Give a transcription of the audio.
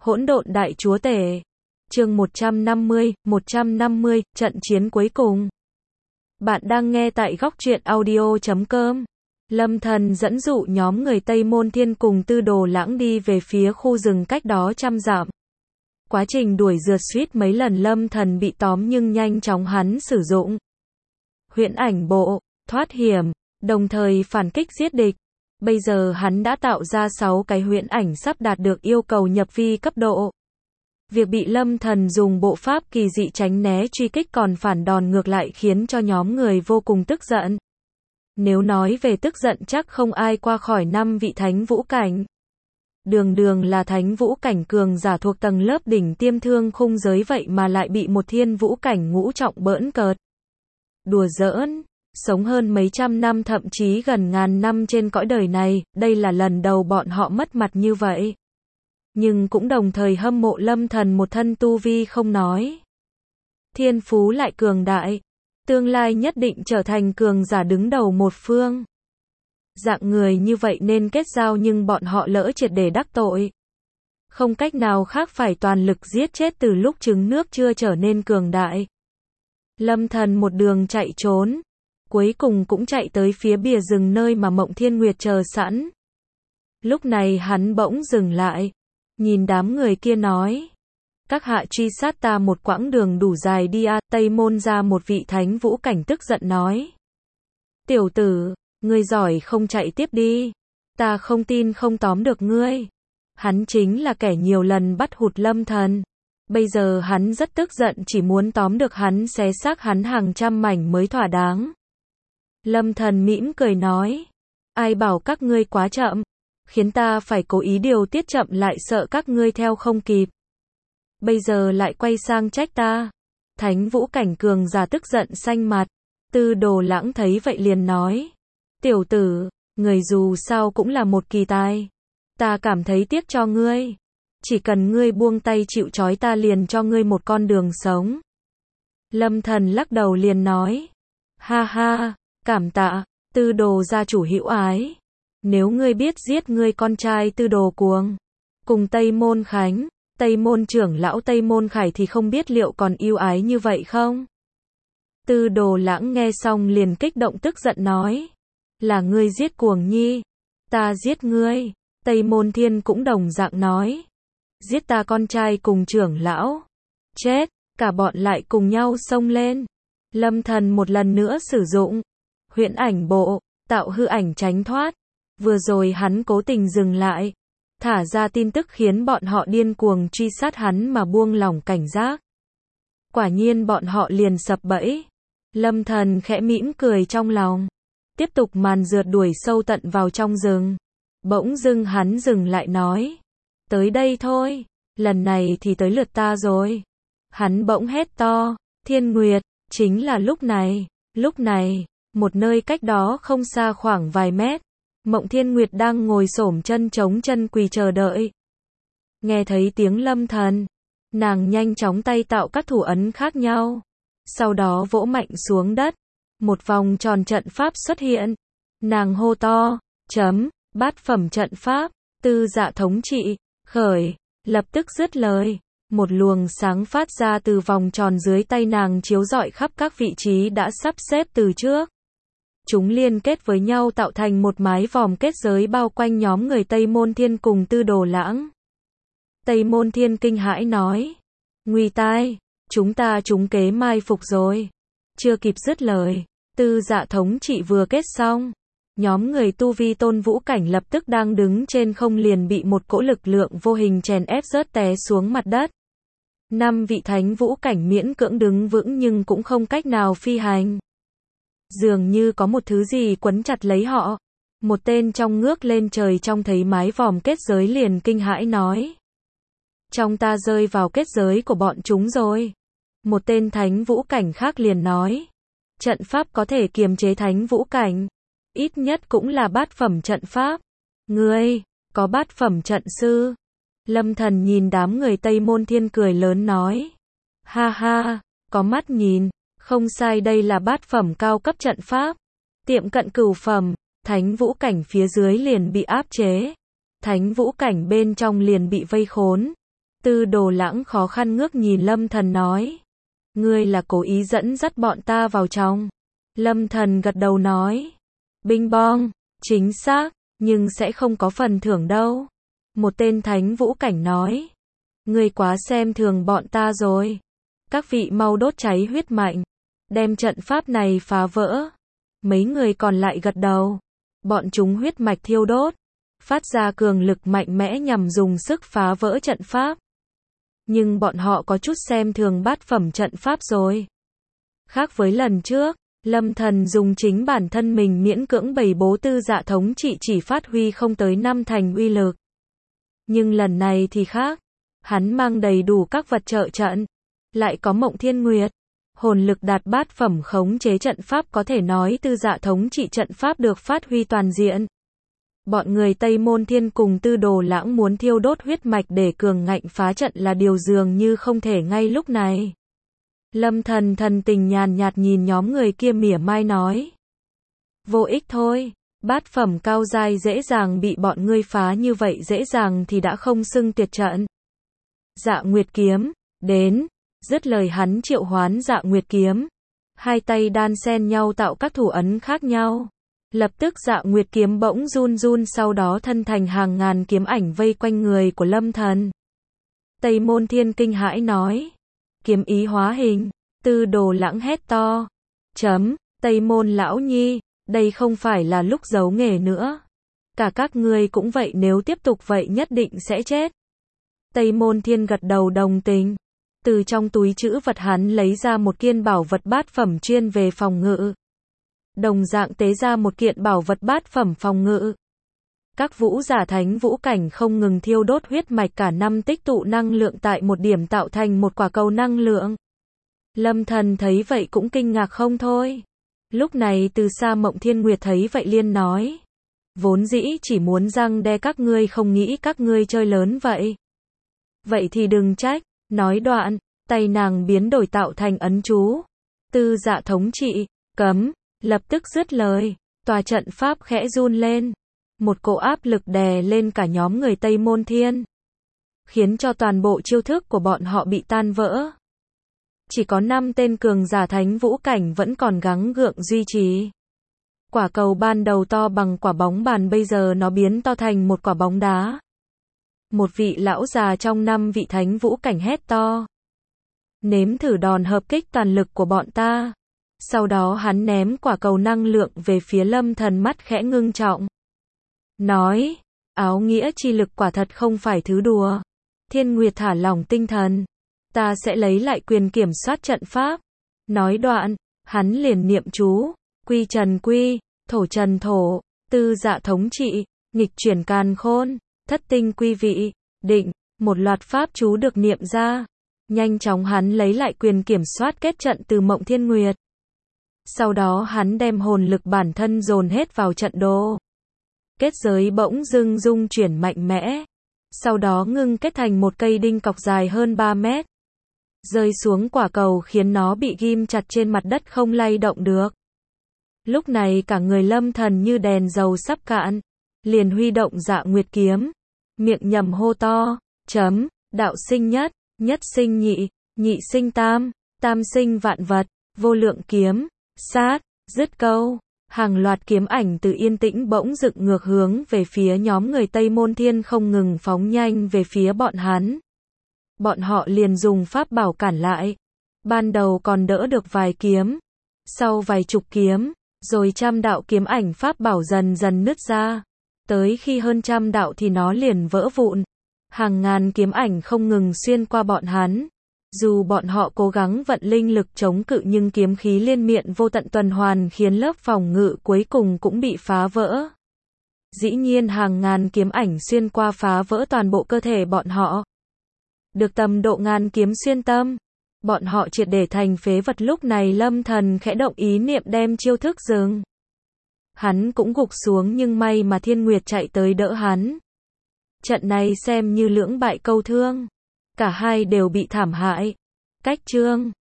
Hỗn độn đại chúa tể. Chương 150, trận chiến cuối cùng. Bạn đang nghe tại góc truyện audio.com. Lâm Thần dẫn dụ nhóm người Tây Môn Thiên cùng Tư Đồ Lãng đi về phía khu rừng cách đó trăm dặm. Quá trình đuổi rượt suýt mấy lần Lâm Thần bị tóm nhưng nhanh chóng hắn sử dụng huyễn ảnh bộ, thoát hiểm, đồng thời phản kích giết địch. Bây giờ hắn đã tạo ra 6 cái huyễn ảnh sắp đạt được yêu cầu nhập vi cấp độ. Việc bị Lâm Thần dùng bộ pháp kỳ dị tránh né truy kích còn phản đòn ngược lại khiến cho nhóm người vô cùng tức giận. Nếu nói về tức giận chắc không ai qua khỏi 5 vị thánh vũ cảnh. Đường là thánh vũ cảnh cường giả thuộc tầng lớp đỉnh tiêm thương khung giới vậy mà lại bị một thiên vũ cảnh ngũ trọng bỡn cợt. Đùa giỡn, sống hơn mấy trăm năm thậm chí gần ngàn năm trên cõi đời này, đây là lần đầu bọn họ mất mặt như vậy. Nhưng cũng đồng thời hâm mộ Lâm Thần một thân tu vi không nói. Thiên phú lại cường đại, tương lai nhất định trở thành cường giả đứng đầu một phương. Dạng người như vậy nên kết giao nhưng bọn họ lỡ triệt để đắc tội. Không cách nào khác phải toàn lực giết chết từ lúc trứng nước chưa trở nên cường đại. Lâm Thần một đường chạy trốn, cuối cùng cũng chạy tới phía bìa rừng nơi mà Mộng Thiên Nguyệt chờ sẵn. Lúc này hắn bỗng dừng lại, nhìn đám người kia nói: các hạ truy sát ta một quãng đường đủ dài đi à. Tây Môn ra một vị thánh vũ cảnh tức giận nói: tiểu tử, ngươi giỏi không chạy tiếp đi, ta không tin không tóm được ngươi. Hắn chính là kẻ nhiều lần bắt hụt Lâm Thần. Bây giờ hắn rất tức giận, chỉ muốn tóm được hắn xé xác hắn hàng trăm mảnh mới thỏa đáng. Lâm Thần mỉm cười nói: ai bảo các ngươi quá chậm, khiến ta phải cố ý điều tiết chậm lại sợ các ngươi theo không kịp. Bây giờ lại quay sang trách ta. Thánh vũ cảnh cường giả tức giận xanh mặt. Tư Đồ Lãng thấy vậy liền nói: tiểu tử, người dù sao cũng là một kỳ tài. Ta cảm thấy tiếc cho ngươi. Chỉ cần ngươi buông tay chịu trói ta liền cho ngươi một con đường sống. Lâm Thần lắc đầu liền nói: ha ha, cảm tạ, Tư Đồ gia chủ hữu ái. Nếu ngươi biết giết ngươi con trai Tư Đồ Cuồng cùng Tây Môn Khánh, Tây Môn trưởng lão Tây Môn Khải thì không biết liệu còn yêu ái như vậy không? Tư Đồ Lãng nghe xong liền kích động tức giận nói: là ngươi giết Cuồng Nhi, ta giết ngươi. Tây Môn Thiên cũng đồng dạng nói: giết ta con trai cùng trưởng lão. Chết, cả bọn lại cùng nhau xông lên. Lâm Thần một lần nữa sử dụng huyễn ảnh bộ, tạo hư ảnh tránh thoát. Vừa rồi hắn cố tình dừng lại, thả ra tin tức khiến bọn họ điên cuồng truy sát hắn mà buông lỏng cảnh giác. Quả nhiên bọn họ liền sập bẫy. Lâm Thần khẽ mỉm cười trong lòng, tiếp tục màn rượt đuổi sâu tận vào trong rừng. Bỗng dưng hắn dừng lại nói: tới đây thôi, lần này thì tới lượt ta rồi. Hắn bỗng hét to: Thiên Nguyệt. Chính là lúc này, một nơi cách đó không xa khoảng vài mét, Mộng Thiên Nguyệt đang ngồi xổm chân chống chân quỳ chờ đợi. Nghe thấy tiếng Lâm Thần, nàng nhanh chóng tay tạo các thủ ấn khác nhau, sau đó vỗ mạnh xuống đất, một vòng tròn trận pháp xuất hiện. Nàng hô to: bát phẩm trận pháp, Tư Dạ thống trị, khởi. Lập tức dứt lời, một luồng sáng phát ra từ vòng tròn dưới tay nàng chiếu rọi khắp các vị trí đã sắp xếp từ trước. Chúng liên kết với nhau tạo thành một mái vòm kết giới bao quanh nhóm người Tây Môn Thiên cùng Tư Đồ Lãng. Tây Môn Thiên kinh hãi nói: nguy tai, chúng ta trúng kế mai phục rồi. Chưa kịp dứt lời, Tư Dạ thống trị vừa kết xong, nhóm người tu vi tôn vũ cảnh lập tức đang đứng trên không liền bị một cỗ lực lượng vô hình chèn ép rớt té xuống mặt đất. 5 vị thánh vũ cảnh miễn cưỡng đứng vững nhưng cũng không cách nào phi hành. Dường như có một thứ gì quấn chặt lấy họ. Một tên trong ngước lên trời trông thấy mái vòm kết giới liền kinh hãi nói: trong ta rơi vào kết giới của bọn chúng rồi. Một tên thánh vũ cảnh khác liền nói: trận pháp có thể kiềm chế thánh vũ cảnh, ít nhất cũng là bát phẩm trận pháp. Ngươi, có bát phẩm trận sư? Lâm Thần nhìn đám người Tây Môn Thiên cười lớn nói: ha ha, có mắt nhìn, không sai, đây là bát phẩm cao cấp trận pháp. Tiệm cận cửu phẩm, thánh vũ cảnh phía dưới liền bị áp chế. Thánh vũ cảnh bên trong liền bị vây khốn. Tư Đồ Lãng khó khăn ngước nhìn Lâm Thần nói. Ngươi là cố ý dẫn dắt bọn ta vào trong. Lâm Thần gật đầu nói. Binh bong, chính xác, nhưng sẽ không có phần thưởng đâu. Một tên thánh vũ cảnh nói. Ngươi quá xem thường bọn ta rồi. Các vị mau đốt cháy huyết mạch, đem trận pháp này phá vỡ. Mấy người còn lại gật đầu. Bọn chúng huyết mạch thiêu đốt, phát ra cường lực mạnh mẽ nhằm dùng sức phá vỡ trận pháp. Nhưng bọn họ có chút xem thường bát phẩm trận pháp rồi. Khác với lần trước, Lâm Thần dùng chính bản thân mình miễn cưỡng bày bố tư dạ thống trị chỉ phát huy không tới 5 thành uy lực. Nhưng lần này thì khác. Hắn mang đầy đủ các vật trợ trận. Lại có Mộng Thiên Nguyệt. Hồn lực đạt bát phẩm khống chế trận pháp, có thể nói tư dạ thống trị trận pháp được phát huy toàn diện. Bọn người Tây Môn Thiên cùng Tư Đồ Lãng muốn thiêu đốt huyết mạch để cường ngạnh phá trận là điều dường như không thể ngay lúc này. Lâm Thần thần tình nhàn nhạt nhìn nhóm người kia mỉa mai nói. Vô ích thôi, bát phẩm cao giai dễ dàng bị bọn ngươi phá như vậy dễ dàng thì đã không xưng tuyệt trận. Dạ Nguyệt kiếm, đến. Dứt lời hắn triệu hoán Dạ Nguyệt kiếm. Hai tay đan xen nhau tạo các thủ ấn khác nhau. Lập tức Dạ Nguyệt kiếm bỗng run run, sau đó thân thành hàng ngàn kiếm ảnh vây quanh người của Lâm Thần. Tây Môn Thiên kinh hãi nói. Kiếm ý hóa hình. Tư Đồ Lãng hét to. Tây Môn lão nhi, đây không phải là lúc giấu nghề nữa. Cả các ngươi cũng vậy, nếu tiếp tục vậy nhất định sẽ chết. Tây Môn Thiên gật đầu đồng tình. Từ trong túi trữ vật hắn lấy ra một kiện bảo vật bát phẩm chuyên về phòng ngự. Đồng dạng tế ra một kiện bảo vật bát phẩm phòng ngự. Các vũ giả thánh vũ cảnh không ngừng thiêu đốt huyết mạch cả năm, tích tụ năng lượng tại một điểm tạo thành một quả cầu năng lượng. Lâm Thần thấy vậy cũng kinh ngạc không thôi. Lúc này từ xa Mộng Thiên Nguyệt thấy vậy liên nói. Vốn dĩ chỉ muốn răng đe các ngươi, không nghĩ các ngươi chơi lớn vậy. Vậy thì đừng trách. Nói đoạn, tay nàng biến đổi tạo thành ấn chú. Tư dạ thống trị, cấm, lập tức dứt lời. Tòa trận pháp khẽ run lên. Một cỗ áp lực đè lên cả nhóm người Tây Môn Thiên. Khiến cho toàn bộ chiêu thức của bọn họ bị tan vỡ. Chỉ có 5 tên cường giả thánh vũ cảnh vẫn còn gắng gượng duy trì. Quả cầu ban đầu to bằng quả bóng bàn bây giờ nó biến to thành một quả bóng đá. Một vị lão già trong 5 vị thánh vũ cảnh hét to. Nếm thử đòn hợp kích toàn lực của bọn ta. Sau đó hắn ném quả cầu năng lượng về phía Lâm Thần, mắt khẽ ngưng trọng. Nói, áo nghĩa chi lực quả thật không phải thứ đùa. Thiên Nguyệt thả lỏng tinh thần. Ta sẽ lấy lại quyền kiểm soát trận pháp. Nói đoạn, hắn liền niệm chú. Quy trần quy, thổ trần thổ, tư dạ thống trị, nghịch chuyển càn khôn, thất tinh quy vị, định, một loạt pháp chú được niệm ra. Nhanh chóng hắn lấy lại quyền kiểm soát kết trận từ Mộng Thiên Nguyệt. Sau đó hắn đem hồn lực bản thân dồn hết vào trận đồ. Kết giới bỗng dưng rung chuyển mạnh mẽ. Sau đó ngưng kết thành một cây đinh cọc dài hơn 3 mét. Rơi xuống quả cầu khiến nó bị ghim chặt trên mặt đất không lay động được. Lúc này cả người Lâm Thần như đèn dầu sắp cạn. Liền huy động Dạ Nguyệt kiếm. Miệng nhầm hô to. Đạo sinh nhất, nhất sinh nhị, nhị sinh tam, tam sinh vạn vật, vô lượng kiếm, sát, dứt câu. Hàng loạt kiếm ảnh từ yên tĩnh bỗng dựng ngược hướng về phía nhóm người Tây Môn Thiên, không ngừng phóng nhanh về phía bọn hắn. Bọn họ liền dùng pháp bảo cản lại. Ban đầu còn đỡ được vài kiếm. Sau vài chục kiếm, rồi trăm đạo kiếm ảnh pháp bảo dần dần nứt ra. Tới khi hơn trăm đạo thì nó liền vỡ vụn. Hàng ngàn kiếm ảnh không ngừng xuyên qua bọn hắn. Dù bọn họ cố gắng vận linh lực chống cự nhưng kiếm khí liên miệng vô tận tuần hoàn khiến lớp phòng ngự cuối cùng cũng bị phá vỡ. Dĩ nhiên hàng ngàn kiếm ảnh xuyên qua phá vỡ toàn bộ cơ thể bọn họ. Được tầm độ ngàn kiếm xuyên tâm. Bọn họ triệt để thành phế vật. Lúc này Lâm Thần khẽ động ý niệm đem chiêu thức dừng. Hắn cũng gục xuống nhưng may mà Thiên Nguyệt chạy tới đỡ hắn. Trận này xem như lưỡng bại câu thương. Cả hai đều bị thảm hại. Cách chương